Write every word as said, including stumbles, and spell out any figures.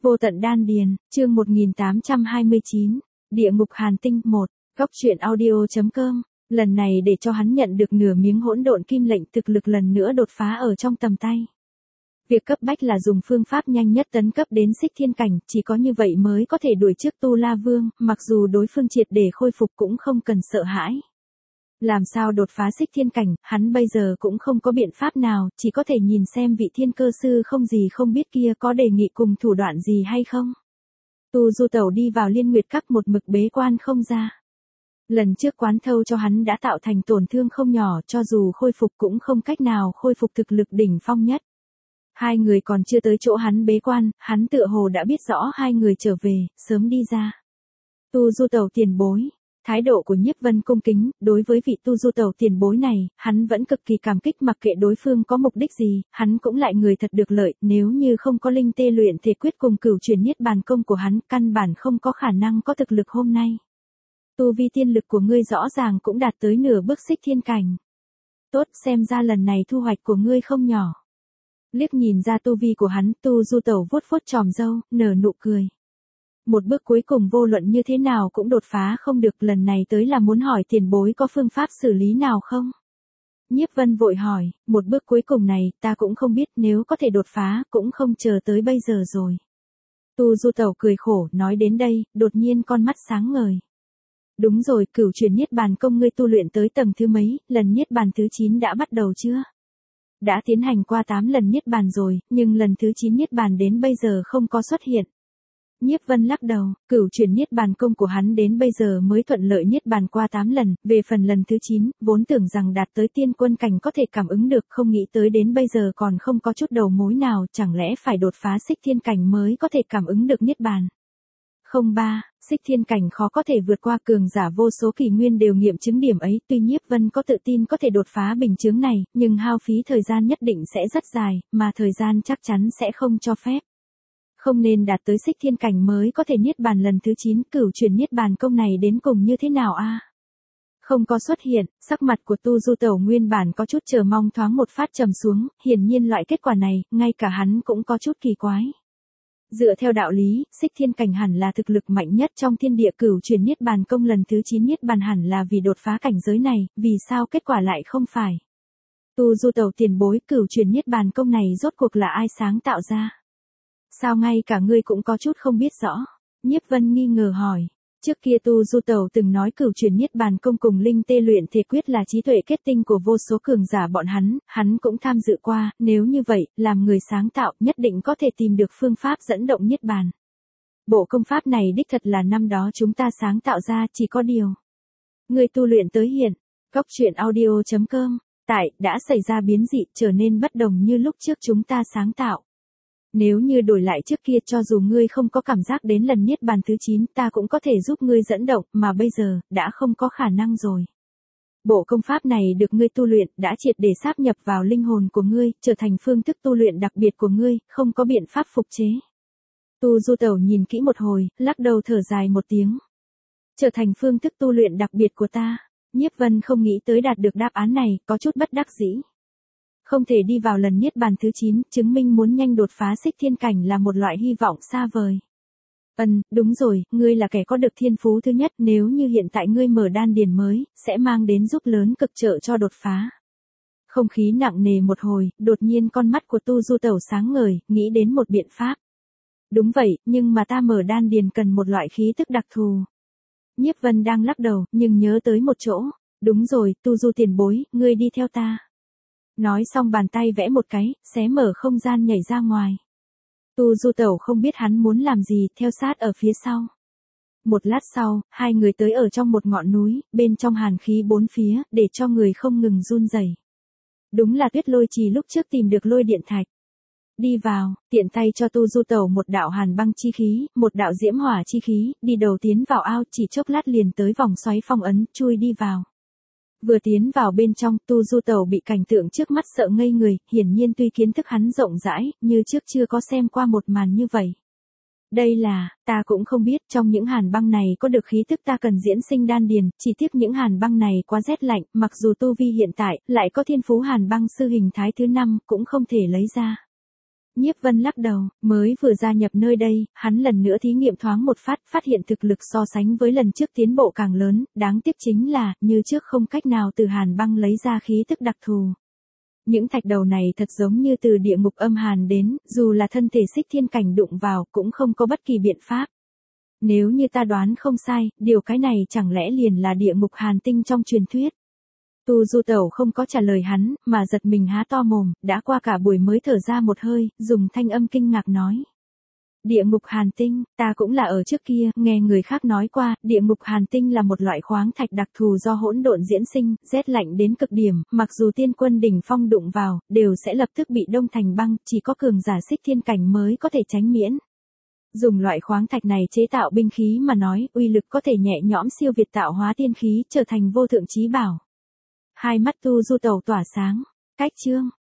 Vô tận đan điền, chương một nghìn tám trăm hai mươi chín, Địa ngục hàn tinh một, góc truyện audio.com, lần này để cho hắn nhận được nửa miếng hỗn độn kim lệnh thực lực lần nữa đột phá ở trong tầm tay. Việc cấp bách là dùng phương pháp nhanh nhất tấn cấp đến xích thiên cảnh, chỉ có như vậy mới có thể đuổi trước Tu La Vương, mặc dù đối phương triệt để khôi phục cũng không cần sợ hãi. Làm sao đột phá xích thiên cảnh, hắn bây giờ cũng không có biện pháp nào, chỉ có thể nhìn xem vị thiên cơ sư không gì không biết kia có đề nghị cùng thủ đoạn gì hay không. Tu Du Tẩu đi vào Liên Nguyệt Các một mực bế quan không ra. Lần trước quán thâu cho hắn đã tạo thành tổn thương không nhỏ, cho dù khôi phục cũng không cách nào khôi phục thực lực đỉnh phong nhất. Hai người còn chưa tới chỗ hắn bế quan, hắn tựa hồ đã biết rõ hai người trở về, sớm đi ra. Tu Du Tẩu tiền bối. Thái độ của Nhiếp Vân cung kính, đối với vị Tu Du Tẩu tiền bối này, hắn vẫn cực kỳ cảm kích, mặc kệ đối phương có mục đích gì, hắn cũng lại người thật được lợi, nếu như không có linh tê luyện thể quyết cùng cửu truyền niết bàn công của hắn, căn bản không có khả năng có thực lực hôm nay. Tu vi tiên lực của ngươi rõ ràng cũng đạt tới nửa bước xích thiên cảnh. Tốt, xem ra lần này thu hoạch của ngươi không nhỏ. Liếc nhìn ra tu vi của hắn, Tu Du Tẩu vuốt vuốt tròm râu, nở nụ cười. Một bước cuối cùng vô luận như thế nào cũng đột phá không được, lần này tới là muốn hỏi tiền bối có phương pháp xử lý nào không? Nhiếp Vân vội hỏi, một bước cuối cùng này, ta cũng không biết, nếu có thể đột phá, cũng không chờ tới bây giờ rồi. Tu Du Tẩu cười khổ, nói đến đây, đột nhiên con mắt sáng ngời. Đúng rồi, cửu truyền niết bàn công ngươi tu luyện tới tầng thứ mấy, lần niết bàn thứ chín đã bắt đầu chưa? Đã tiến hành qua tám lần niết bàn rồi, nhưng lần thứ chín niết bàn đến bây giờ không có xuất hiện. Nhiếp Vân lắc đầu, cửu truyền niết bàn công của hắn đến bây giờ mới thuận lợi niết bàn qua tám lần, về phần lần thứ chín, vốn tưởng rằng đạt tới tiên quân cảnh có thể cảm ứng được, không nghĩ tới đến bây giờ còn không có chút đầu mối nào, chẳng lẽ phải đột phá xích thiên cảnh mới có thể cảm ứng được niết bàn. Không ba, xích thiên cảnh khó có thể vượt qua, cường giả vô số kỷ nguyên đều nghiệm chứng điểm ấy, tuy Nhiếp Vân có tự tin có thể đột phá bình chướng này, nhưng hao phí thời gian nhất định sẽ rất dài, mà thời gian chắc chắn sẽ không cho phép. Không nên đạt tới xích thiên cảnh mới có thể niết bàn lần thứ chín, cửu truyền niết bàn công này đến cùng như thế nào a? À? Không có xuất hiện, sắc mặt của Tu Du Tẩu nguyên bản có chút chờ mong thoáng một phát trầm xuống, hiển nhiên loại kết quả này, ngay cả hắn cũng có chút kỳ quái. Dựa theo đạo lý, xích thiên cảnh hẳn là thực lực mạnh nhất trong thiên địa, cửu truyền niết bàn công lần thứ chín niết bàn hẳn là vì đột phá cảnh giới này, vì sao kết quả lại không phải? Tu Du Tẩu tiền bối, cửu truyền niết bàn công này rốt cuộc là ai sáng tạo ra? Sao ngay cả ngươi cũng có chút không biết rõ? Nhiếp Vân nghi ngờ hỏi. Trước kia Tu Du Tẩu từng nói cửu truyền niết bàn công cùng linh tê luyện thể quyết là trí tuệ kết tinh của vô số cường giả bọn hắn, hắn cũng tham dự qua, nếu như vậy, làm người sáng tạo nhất định có thể tìm được phương pháp dẫn động niết bàn. Bộ công pháp này đích thật là năm đó chúng ta sáng tạo ra, chỉ có điều. Người tu luyện tới hiện, góc truyện audio.com, tại, đã xảy ra biến dị, trở nên bất đồng như lúc trước chúng ta sáng tạo. Nếu như đổi lại trước kia, cho dù ngươi không có cảm giác đến lần niết bàn thứ chín, ta cũng có thể giúp ngươi dẫn động, mà bây giờ, đã không có khả năng rồi. Bộ công pháp này được ngươi tu luyện, đã triệt để sáp nhập vào linh hồn của ngươi, trở thành phương thức tu luyện đặc biệt của ngươi, không có biện pháp phục chế. Tu Du Tẩu nhìn kỹ một hồi, lắc đầu thở dài một tiếng. Trở thành phương thức tu luyện đặc biệt của ta. Nhiếp Vân không nghĩ tới đạt được đáp án này, có chút bất đắc dĩ. Không thể đi vào lần niết bàn thứ chín, chứng minh muốn nhanh đột phá xích thiên cảnh là một loại hy vọng xa vời. Ừm, đúng rồi, ngươi là kẻ có được thiên phú thứ nhất, nếu như hiện tại ngươi mở đan điền mới, sẽ mang đến giúp lớn cực trợ cho đột phá. Không khí nặng nề một hồi, đột nhiên con mắt của Tu Du Tẩu sáng ngời, nghĩ đến một biện pháp. Đúng vậy, nhưng mà ta mở đan điền cần một loại khí tức đặc thù. Nhiếp Vân đang lắc đầu, nhưng nhớ tới một chỗ. Đúng rồi, Tu Du tiền bối, ngươi đi theo ta. Nói xong bàn tay vẽ một cái, xé mở không gian nhảy ra ngoài. Tu Du Tẩu không biết hắn muốn làm gì, theo sát ở phía sau. Một lát sau, hai người tới ở trong một ngọn núi, bên trong hàn khí bốn phía, để cho người không ngừng run rẩy. Đúng là Tuyết Lôi Trì lúc trước tìm được lôi điện thạch. Đi vào, tiện tay cho Tu Du Tẩu một đạo hàn băng chi khí, một đạo diễm hỏa chi khí, đi đầu tiến vào ao, chỉ chốc lát liền tới vòng xoáy phong ấn, chui đi vào. Vừa tiến vào bên trong, Tu Du Tẩu bị cảnh tượng trước mắt sợ ngây người, hiển nhiên tuy kiến thức hắn rộng rãi, như trước chưa có xem qua một màn như vậy. Đây là, ta cũng không biết trong những hàn băng này có được khí tức ta cần diễn sinh đan điền, chỉ tiếc những hàn băng này quá rét lạnh, mặc dù tu vi hiện tại, lại có thiên phú hàn băng sư hình thái thứ năm, cũng không thể lấy ra. Nhiếp Vân lắc đầu, mới vừa gia nhập nơi đây, hắn lần nữa thí nghiệm thoáng một phát, phát hiện thực lực so sánh với lần trước tiến bộ càng lớn, đáng tiếc chính là, như trước không cách nào từ hàn băng lấy ra khí tức đặc thù. Những thạch đầu này thật giống như từ địa ngục âm hàn đến, dù là thân thể Xích Thiên cảnh đụng vào, cũng không có bất kỳ biện pháp. Nếu như ta đoán không sai, điều cái này chẳng lẽ liền là địa ngục hàn tinh trong truyền thuyết. Tu Du Tẩu không có trả lời hắn, mà giật mình há to mồm, đã qua cả buổi mới thở ra một hơi, dùng thanh âm kinh ngạc nói. Địa ngục hàn tinh, ta cũng là ở trước kia, nghe người khác nói qua, địa ngục hàn tinh là một loại khoáng thạch đặc thù do hỗn độn diễn sinh, rét lạnh đến cực điểm, mặc dù tiên quân đỉnh phong đụng vào, đều sẽ lập tức bị đông thành băng, chỉ có cường giả Xích Thiên cảnh mới có thể tránh miễn. Dùng loại khoáng thạch này chế tạo binh khí mà nói, uy lực có thể nhẹ nhõm siêu việt tạo hóa tiên khí, trở thành vô thượng chí bảo. Hai mắt Tu Du Tẩu tỏa sáng. Cách chương